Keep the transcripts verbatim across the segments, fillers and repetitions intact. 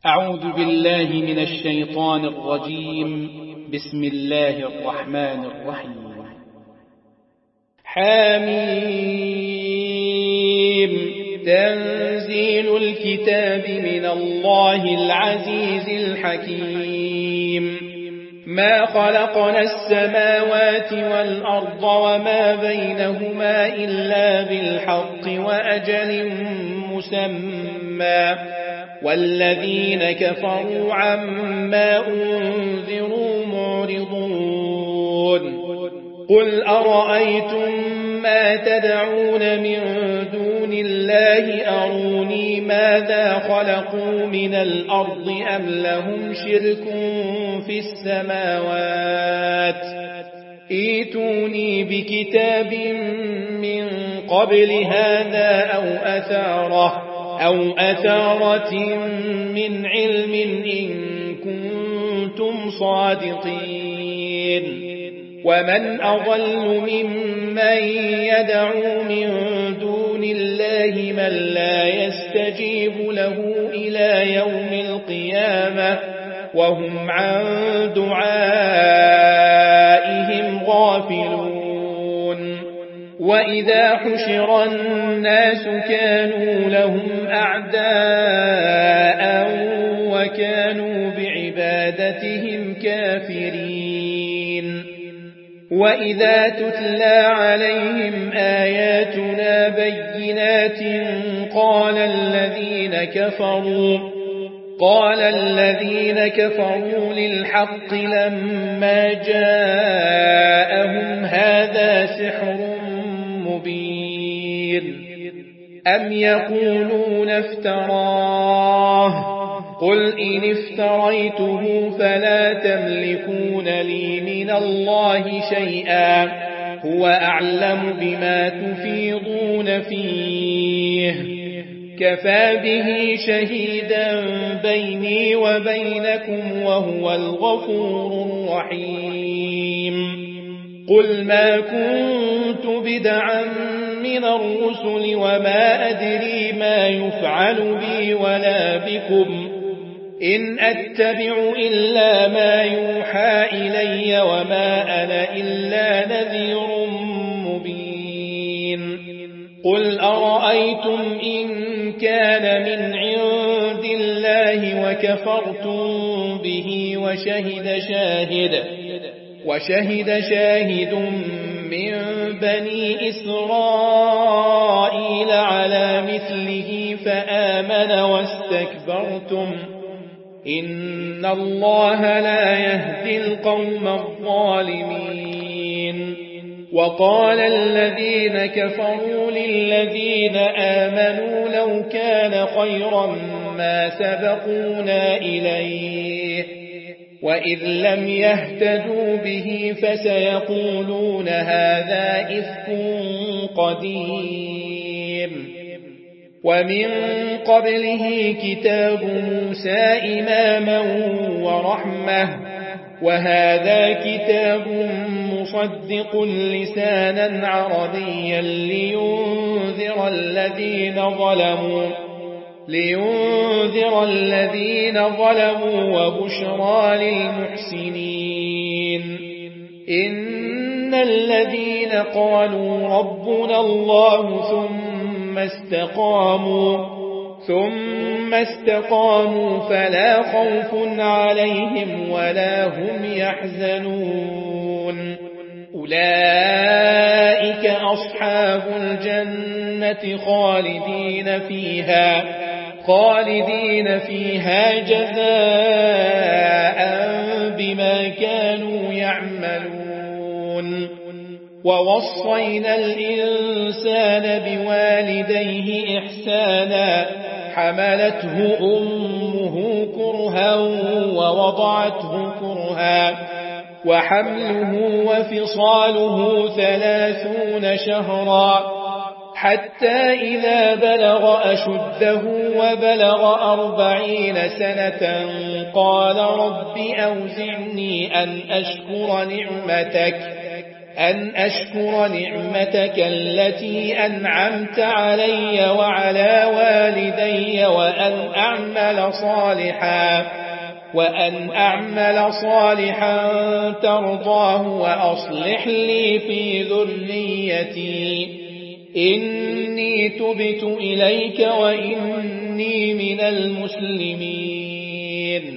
أعوذ بالله من الشيطان الرجيم. بسم الله الرحمن الرحيم. حميم. تنزيل الكتاب من الله العزيز الحكيم. ما خلقنا السماوات والأرض وما بينهما إلا بالحق وأجل مسمى، والذين كفروا عما أنذروا معرضون. قل أرأيتم ما تدعون من دون الله أروني ماذا خلقوا من الأرض أم لهم شرك في السماوات؟ ائتوني بكتاب من قبل هذا أو أثارة أو أثارة من علم إن كنتم صادقين. ومن أضل ممن يدعو من دون الله من لا يستجيب له إلى يوم القيامة وهم عن دعائهم غافلون. وإذا حشر الناس كانوا لهم أعداء وكانوا بعبادتهم كافرين. وإذا تتلى عليهم آياتنا بينات قال الذين كفروا قال الذين كفروا للحق لما جاءهم هذا سحر مبين. أم يقولون افتراه؟ قل إن افتريته فلا تملكون لي من الله شيئا هو أعلم بما تفيضون فيه. كفى به شهيدا بيني وبينكم وهو الغفور الرحيم. قل ما كنت بدعا من الرسل وما أدري ما يفعل بي ولا بكم إن أتبع إلا ما يوحى إلي وما أنا إلا نذير مبين. قل أرأيتم إن كان من عند الله وكفرتم به وشهد شاهد وشهد شاهد من بني إسرائيل على مثله فآمن واستكبرتم إن الله لا يهدي القوم الظالمين. وقال الذين كفروا للذين آمنوا لو كان خيرا ما سبقونا إليه وإذ لم يهتدوا به فسيقولون هذا إفك قديم. ومن قبله كتاب موسى إماما ورحمة وهذا كتاب مصدق لسانا عربيا لينذر الذين ظلموا لينذر الذين ظلموا وبشرى للمحسنين. إن الذين قالوا ربنا الله ثم استقاموا ثم استقاموا فلا خوف عليهم ولا هم يحزنون. أولئك أصحاب الجنة خالدين فيها خالدين فيها جزاء بما كانوا يعملون. ووصينا الإنسان بوالديه إحسانا حملته أمه كرها ووضعته كرها وحمله وفصاله ثلاثون شهرا حتى إذا بلغ أشده وبلغ أربعين سنة قال رب أوزعني أن أشكر نعمتك أن أشكر نعمتك التي أنعمت علي وعلى والدي وأن أعمل صالحا وأن أعمل صالحا ترضاه وأصلح لي في ذريتي إني تبت إليك وإني من المسلمين.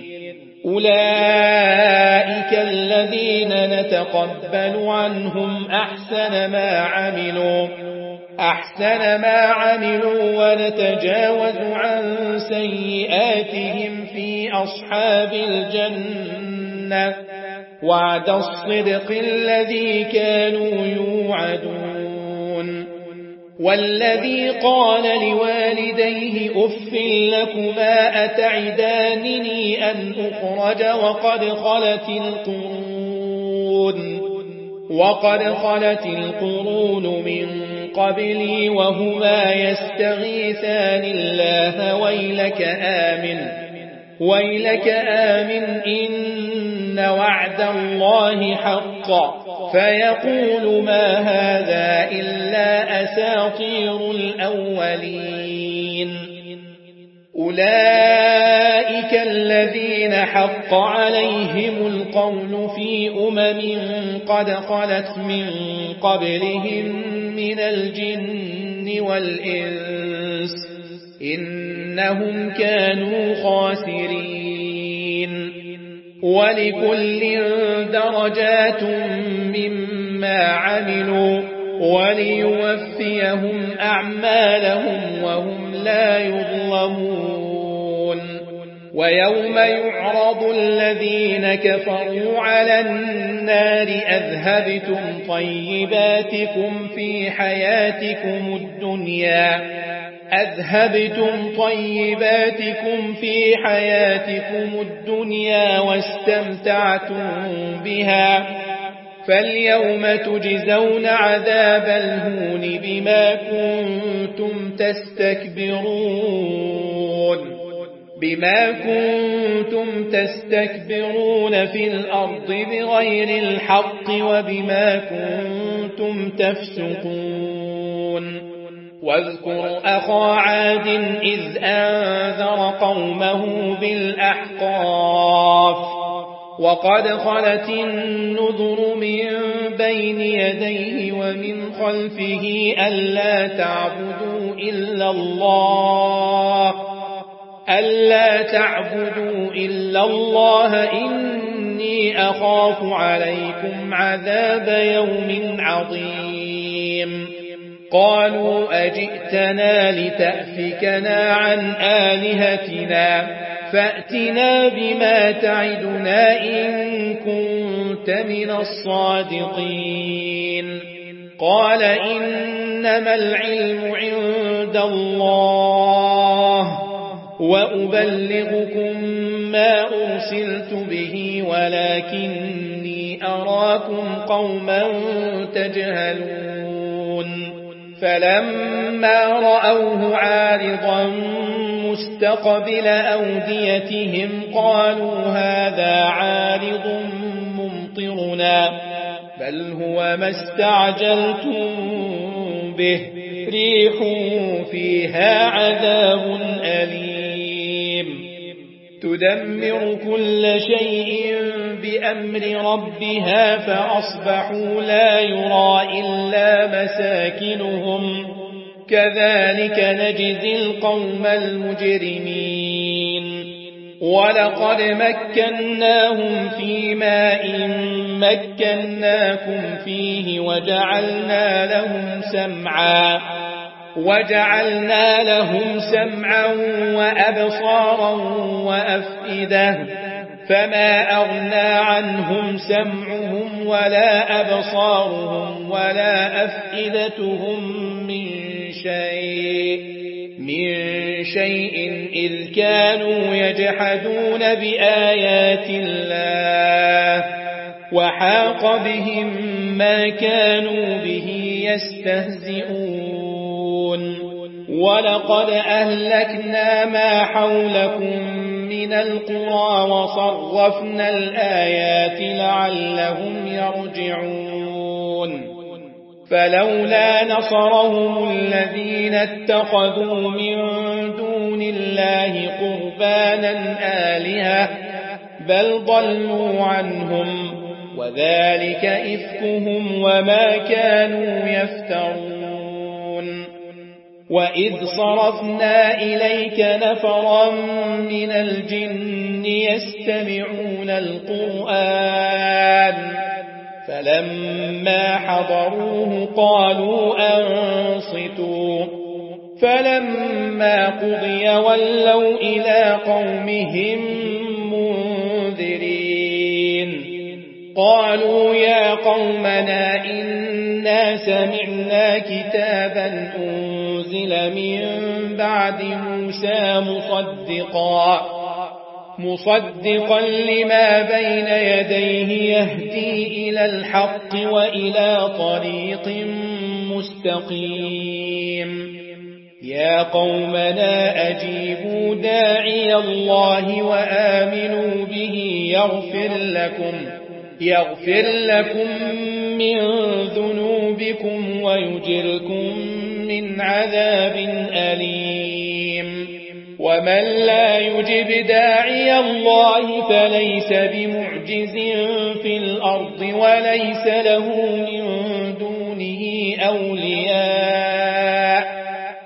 أولئك الذين نتقبل عنهم أحسن ما عملوا أحسن ما عملوا ونتجاوز عن سيئاتهم في أصحاب الجنة وعد الصدق الذي كانوا يوعدون. والذي قال لوالديه أف لكما أتعدانني أن أخرج وقد خلت القرون وقد خلت القرون من قبلي وهما يستغيثان الله ويلك آمن ويلك آمن إن وعد الله حق فيقول ما هذا إلا أساطير الأولين. أولئك الذين حق عليهم القول في أمم قد خلت من قبلهم من الجن والإنس إنهم كانوا خاسرين. ولكل درجات مما عملوا وليوفيهم أعمالهم وهم لا يظلمون. ويوم يعرض الذين كفروا على النار أذهبتم طيباتكم في حياتكم الدنيا أذهبتم طيباتكم في حياتكم الدنيا واستمتعتم بها فاليوم تجزون عذاب الهون بما كنتم تستكبرون بما كنتم تستكبرون في الأرض بغير الحق وبما كنتم تفسقون. واذكر أخا عاد إذ أنذر قومه بالأحقاف وقد خلت النذر من بين يديه ومن خلفه ألا تعبدوا إلا الله ألا تعبدوا إلا الله إني أخاف عليكم عذاب يوم عظيم. قالوا أجئتنا لتأفكنا عن آلهتنا فأتنا بما تعدنا إن كنت من الصادقين. قال إنما العلم عند الله وأبلغكم ما أرسلت به ولكني أراكم قوما تجهلون. فلما رأوه عارضا مستقبل أوديتهم قالوا هذا عارض ممطرنا بل هو ما استعجلتم به ريح فيها عذاب أليم تدمر كل شيء بأمر ربها فأصبحوا لا يرى إلا مساكنهم كذلك نجزي القوم المجرمين. ولقد مكناهم في ماء مكناكم فيه وجعلنا لهم سمعا وجعلنا لهم سمعا وأبصارا وأفئدة فما أغنى عنهم سمعهم ولا أبصارهم ولا أفئدتهم من شيء من شيء إذ كانوا يجحدون بآيات الله وحاق بهم ما كانوا به يستهزئون. ولقد أهلكنا ما حولكم من القرى وصرفنا الآيات لعلهم يرجعون. فلولا نصرهم الذين اتخذوا من دون الله قربانا آلهة بل ضلوا عنهم وذلك إفكهم وما كانوا يفترون. وإذ صرفنا إليك نفرا من الجن يستمعون القرآن فلما حضروه قالوا أنصتوا فلما قضي ولوا إلى قومهم منذرين قالوا يا قومنا إنا سمعنا كتابا أنزل من بعد موسى مصدقا مصدقا لما بين يديه يهدي إلى الحق وإلى طريق مستقيم يا قومنا أجيبوا داعي الله وآمنوا به يغفر لكم يغفر لكم من ذنوبكم ويجركم من عذاب أليم. ومن لا يجب داعي الله فليس بمعجز في الأرض وليس له من دونه أولياء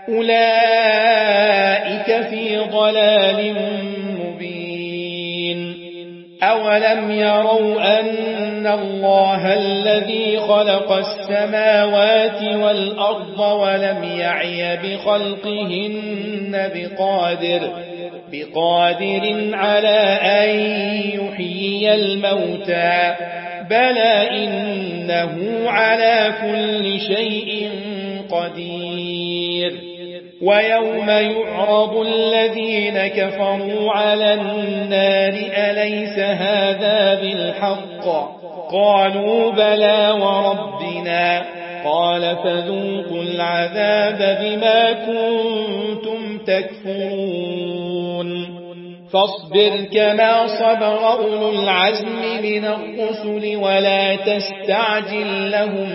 أولئك في ضلال مبين. أولم يروا أن الله الذي خلق السماوات والأرض ولم يعي بخلقهن بقادر بقادر على أن يحيي الموتى بلى إنه على كل شيء قدير. ويوم يعرض الذين كفروا على النار أليس هذا بالحق قالوا بلى وربنا قال فذوقوا العذاب بما كنتم تكفرون. فاصبر كما صبر أولو العزم من الرسل ولا تستعجل لهم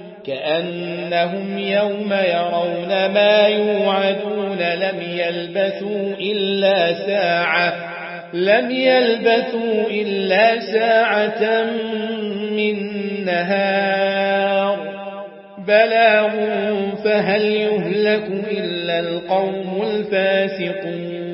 كأنهم يوم يرون ما يوعدون لم يلبثوا إلا ساعة لم يلبثوا إلا ساعة من نهار بلاغ فهل يهلك إلا القوم الفاسقون.